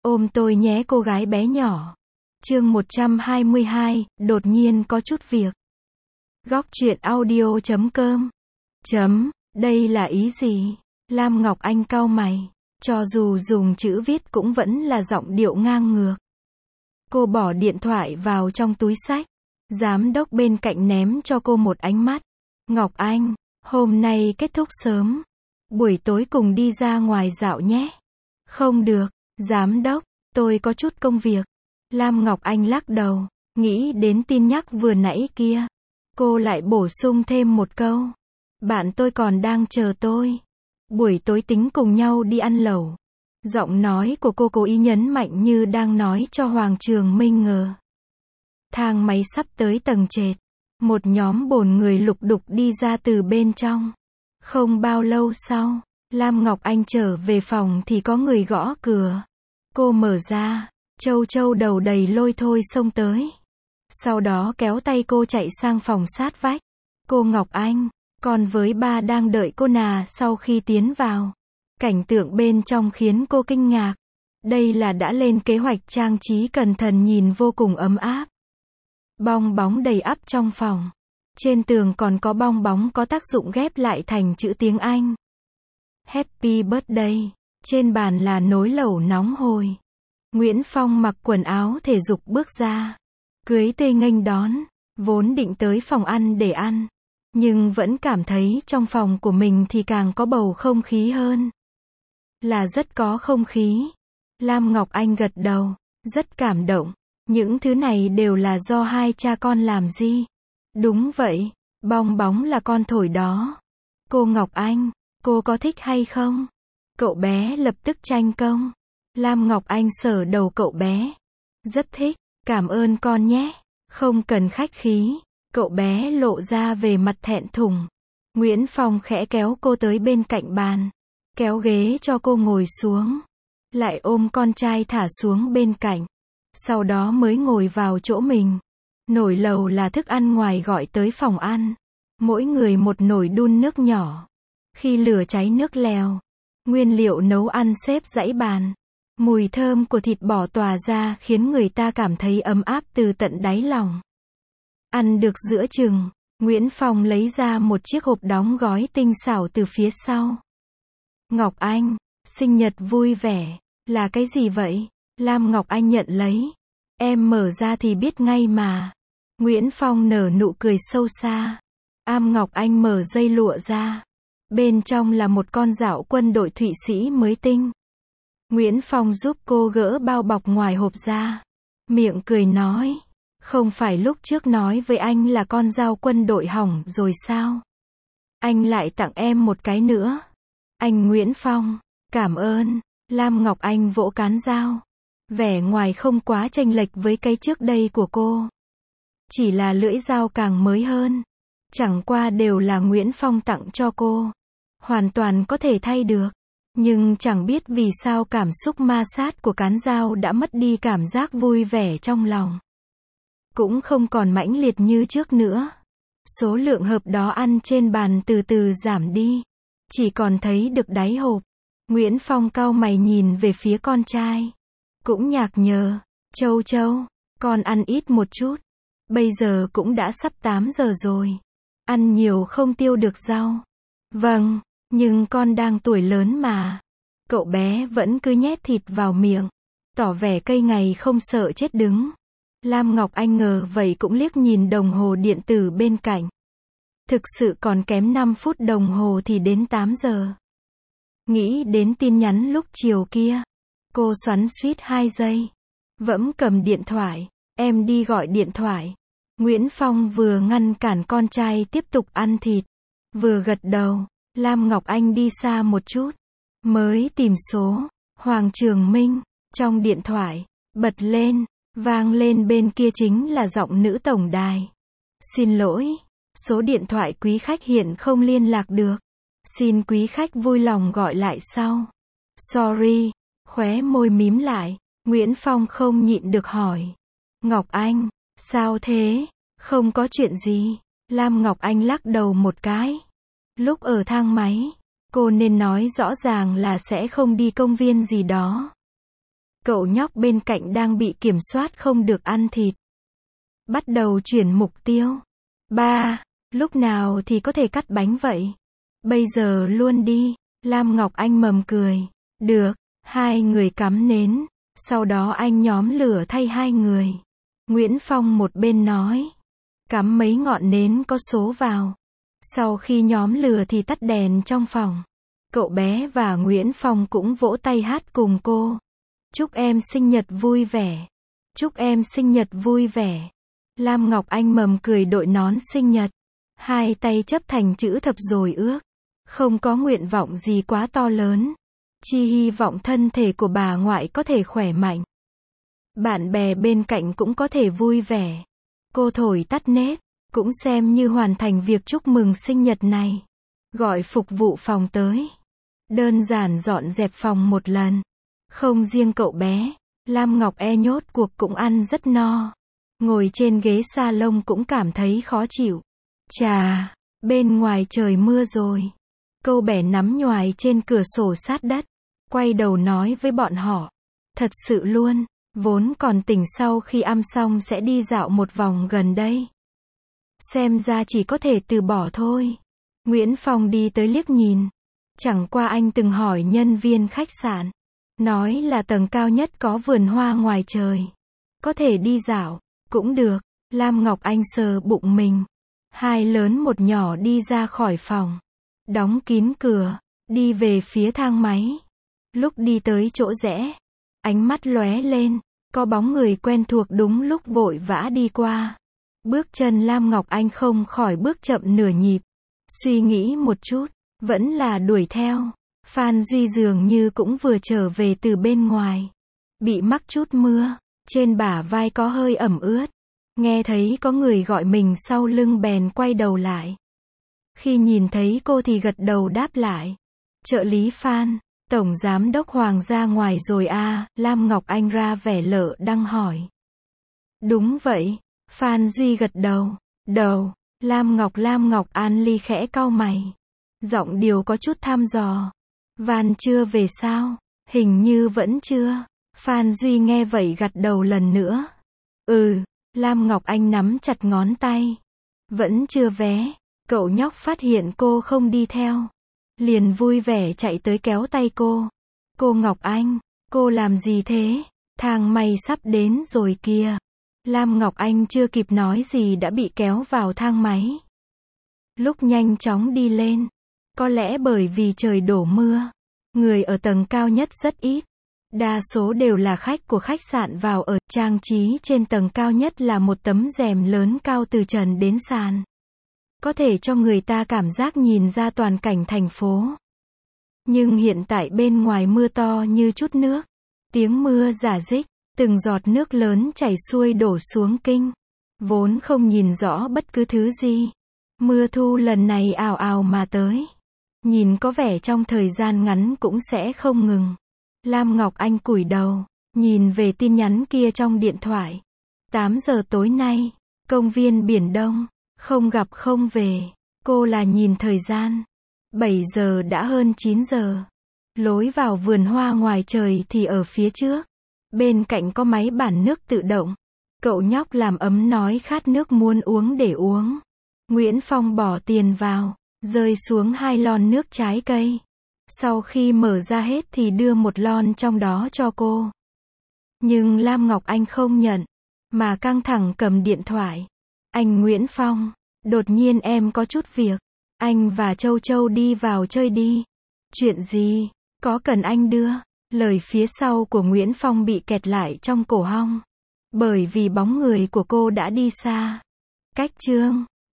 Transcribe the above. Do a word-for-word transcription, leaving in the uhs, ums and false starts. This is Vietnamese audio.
Ôm tôi nhé cô gái bé nhỏ. Chương một trăm hai mươi hai, đột nhiên có chút việc. Góc truyện audio chấm com. Chấm, đây là ý gì? Lam Ngọc Anh cau mày. Cho dù dùng chữ viết cũng vẫn là giọng điệu ngang ngược. Cô bỏ điện thoại vào trong túi xách. Giám đốc bên cạnh ném cho cô một ánh mắt. Ngọc Anh, hôm nay kết thúc sớm. Buổi tối cùng đi ra ngoài dạo nhé. Không được, giám đốc, tôi có chút công việc. Lam Ngọc Anh lắc đầu, nghĩ đến tin nhắc vừa nãy kia. Cô lại bổ sung thêm một câu. Bạn tôi còn đang chờ tôi. Buổi tối tính cùng nhau đi ăn lẩu. Giọng nói của cô cố ý nhấn mạnh như đang nói cho Hoàng Trường Minh ngờ. Thang máy sắp tới tầng trệt. Một nhóm bồn người lục đục đi ra từ bên trong. Không bao lâu sau, Lam Ngọc Anh trở về phòng thì có người gõ cửa. Cô mở ra, Châu Châu đầu đầy lôi thôi xông tới. Sau đó kéo tay cô chạy sang phòng sát vách. Cô Ngọc Anh, con với ba đang đợi cô nà sau khi tiến vào. Cảnh tượng bên trong khiến cô kinh ngạc. Đây là đã lên kế hoạch trang trí cẩn thận nhìn vô cùng ấm áp. Bong bóng đầy ắp trong phòng. Trên tường còn có bong bóng có tác dụng ghép lại thành chữ tiếng Anh. Happy birthday. Trên bàn là nồi lẩu nóng hổi. Nguyễn Phong mặc quần áo thể dục bước ra. Cưới tươi nghênh đón. Vốn định tới phòng ăn để ăn. Nhưng vẫn cảm thấy trong phòng của mình thì càng có bầu không khí hơn. Là rất có không khí. Lam Ngọc Anh gật đầu. Rất cảm động. Những thứ này đều là do hai cha con làm gì? Đúng vậy. Bong bóng là con thổi đó. Cô Ngọc Anh, cô có thích hay không? Cậu bé lập tức tranh công. Lam Ngọc Anh sờ đầu cậu bé. Rất thích, cảm ơn con nhé. Không cần khách khí. Cậu bé lộ ra về mặt thẹn thùng. Nguyễn Phong khẽ kéo cô tới bên cạnh bàn. Kéo ghế cho cô ngồi xuống. Lại ôm con trai thả xuống bên cạnh. Sau đó mới ngồi vào chỗ mình. Nồi lẩu là thức ăn ngoài gọi tới phòng ăn. Mỗi người một nồi đun nước nhỏ. Khi lửa cháy nước lèo. Nguyên liệu nấu ăn xếp dãy bàn. Mùi thơm của thịt bò tỏa ra khiến người ta cảm thấy ấm áp từ tận đáy lòng. Ăn được giữa chừng, Nguyễn Phong lấy ra một chiếc hộp đóng gói tinh xảo từ phía sau. Ngọc Anh, sinh nhật vui vẻ. Là cái gì vậy? Lam Ngọc Anh nhận lấy. Em mở ra thì biết ngay mà. Nguyễn Phong nở nụ cười sâu xa. Am Ngọc Anh mở dây lụa ra. Bên trong là một con dạo quân đội Thụy Sĩ mới tinh. Nguyễn Phong giúp cô gỡ bao bọc ngoài hộp ra. Miệng cười nói. Không phải lúc trước nói với anh là con dao quân đội hỏng rồi sao? Anh lại tặng em một cái nữa. Anh Nguyễn Phong, cảm ơn. Lam Ngọc Anh vỗ cán dao. Vẻ ngoài không quá chênh lệch với cái trước đây của cô. Chỉ là lưỡi dao càng mới hơn. Chẳng qua đều là Nguyễn Phong tặng cho cô. Hoàn toàn có thể thay được. Nhưng chẳng biết vì sao cảm xúc ma sát của cán dao đã mất đi cảm giác vui vẻ trong lòng. Cũng không còn mãnh liệt như trước nữa. Số lượng hộp đó ăn trên bàn từ từ giảm đi. Chỉ còn thấy được đáy hộp. Nguyễn Phong cau mày nhìn về phía con trai. Cũng nhạc nhớ. Châu Châu, con ăn ít một chút. Bây giờ cũng đã sắp tám giờ rồi. Ăn nhiều không tiêu được rau. Vâng, nhưng con đang tuổi lớn mà. Cậu bé vẫn cứ nhét thịt vào miệng. Tỏ vẻ cây ngày không sợ chết đứng. Lam Ngọc Anh ngờ vậy cũng liếc nhìn đồng hồ điện tử bên cạnh. Thực sự còn kém năm phút đồng hồ thì đến tám giờ. Nghĩ đến tin nhắn lúc chiều kia. Cô xoắn xuýt hai giây. Vẫm cầm điện thoại. Em đi gọi điện thoại. Nguyễn Phong vừa ngăn cản con trai tiếp tục ăn thịt. Vừa gật đầu. Lam Ngọc Anh đi xa một chút. Mới tìm số. Hoàng Trường Minh. Trong điện thoại. Bật lên. Vang lên bên kia chính là giọng nữ tổng đài. Xin lỗi. Số điện thoại quý khách hiện không liên lạc được. Xin quý khách vui lòng gọi lại sau. Sorry. Khóe môi mím lại. Nguyễn Phong không nhịn được hỏi. Ngọc Anh, sao thế? Không có chuyện gì. Lam Ngọc Anh lắc đầu một cái. Lúc ở thang máy, cô nên nói rõ ràng là sẽ không đi công viên gì đó. Cậu nhóc bên cạnh đang bị kiểm soát không được ăn thịt. Bắt đầu chuyển mục tiêu. Ba, lúc nào thì có thể cắt bánh vậy? Bây giờ luôn đi. Lam Ngọc Anh mầm cười. Được, hai người cắm nến, sau đó anh nhóm lửa thay hai người. Nguyễn Phong một bên nói. Cắm mấy ngọn nến có số vào. Sau khi nhóm lửa thì tắt đèn trong phòng. Cậu bé và Nguyễn Phong cũng vỗ tay hát cùng cô. Chúc em sinh nhật vui vẻ. Chúc em sinh nhật vui vẻ. Lam Ngọc Anh mầm cười đội nón sinh nhật. Hai tay chấp thành chữ thập rồi ước. Không có nguyện vọng gì quá to lớn. Chỉ hy vọng thân thể của bà ngoại có thể khỏe mạnh. Bạn bè bên cạnh cũng có thể vui vẻ. Cô thổi tắt nét, cũng xem như hoàn thành việc chúc mừng sinh nhật này. Gọi phục vụ phòng tới. Đơn giản dọn dẹp phòng một lần. Không riêng cậu bé, Lam Ngọc E nhốt cuộc cũng ăn rất no. Ngồi trên ghế salon cũng cảm thấy khó chịu. Chà, bên ngoài trời mưa rồi. Câu bẻ nắm nhoài trên cửa sổ sát đất. Quay đầu nói với bọn họ. Thật sự luôn, vốn còn tỉnh sau khi ăn xong sẽ đi dạo một vòng gần đây. Xem ra chỉ có thể từ bỏ thôi. Nguyễn Phong đi tới liếc nhìn. Chẳng qua anh từng hỏi nhân viên khách sạn. Nói là tầng cao nhất có vườn hoa ngoài trời. Có thể đi dạo, cũng được. Lam Ngọc Anh sờ bụng mình. Hai lớn một nhỏ đi ra khỏi phòng. Đóng kín cửa, đi về phía thang máy. Lúc đi tới chỗ rẽ, ánh mắt lóe lên, có bóng người quen thuộc đúng lúc vội vã đi qua. Bước chân Lam Ngọc Anh không khỏi bước chậm nửa nhịp. Suy nghĩ một chút, vẫn là đuổi theo. Phan Duy dường như cũng vừa trở về từ bên ngoài. Bị mắc chút mưa, trên bả vai có hơi ẩm ướt. Nghe thấy có người gọi mình sau lưng bèn quay đầu lại. Khi nhìn thấy cô thì gật đầu đáp lại. Trợ lý Phan, Tổng Giám đốc Hoàng ra ngoài rồi à, Lam Ngọc Anh ra vẻ lợ đang hỏi. Đúng vậy, Phan Duy gật đầu. Đầu, Lam Ngọc Lam Ngọc An Ly khẽ cau mày. Giọng điệu có chút thăm dò. Van chưa về sao? Hình như vẫn chưa. Phan Duy nghe vậy gật đầu lần nữa. Ừ, Lam Ngọc Anh nắm chặt ngón tay. Vẫn chưa vé. Cậu nhóc phát hiện cô không đi theo. Liền vui vẻ chạy tới kéo tay cô. Cô Ngọc Anh, cô làm gì thế? Thang máy sắp đến rồi kìa. Lam Ngọc Anh chưa kịp nói gì đã bị kéo vào thang máy. Lúc nhanh chóng đi lên. Có lẽ bởi vì trời đổ mưa. Người ở tầng cao nhất rất ít. Đa số đều là khách của khách sạn vào ở. Trang trí trên tầng cao nhất là một tấm rèm lớn cao từ trần đến sàn. Có thể cho người ta cảm giác nhìn ra toàn cảnh thành phố. Nhưng hiện tại bên ngoài mưa to như chút nước. Tiếng mưa rả rích, từng giọt nước lớn chảy xuôi đổ xuống kinh. Vốn không nhìn rõ bất cứ thứ gì. Mưa thu lần này ào ào mà tới. Nhìn có vẻ trong thời gian ngắn cũng sẽ không ngừng. Lam Ngọc Anh cúi đầu, nhìn về tin nhắn kia trong điện thoại. tám giờ tối nay, công viên Biển Đông, không gặp không về. Cô là nhìn thời gian. bảy giờ đã hơn chín giờ. Lối vào vườn hoa ngoài trời thì ở phía trước. Bên cạnh có máy bản nước tự động. Cậu nhóc làm ấm nói khát nước muốn uống để uống. Nguyễn Phong bỏ tiền vào, rơi xuống hai lon nước trái cây. Sau khi mở ra hết thì đưa một lon trong đó cho cô. Nhưng Lam Ngọc Anh không nhận, mà căng thẳng cầm điện thoại. Anh Nguyễn Phong, đột nhiên em có chút việc. Anh và Châu Châu đi vào chơi đi. Chuyện gì? Có cần anh đưa? Lời phía sau của Nguyễn Phong bị kẹt lại trong cổ họng. Bởi vì bóng người của cô đã đi xa. Cách chương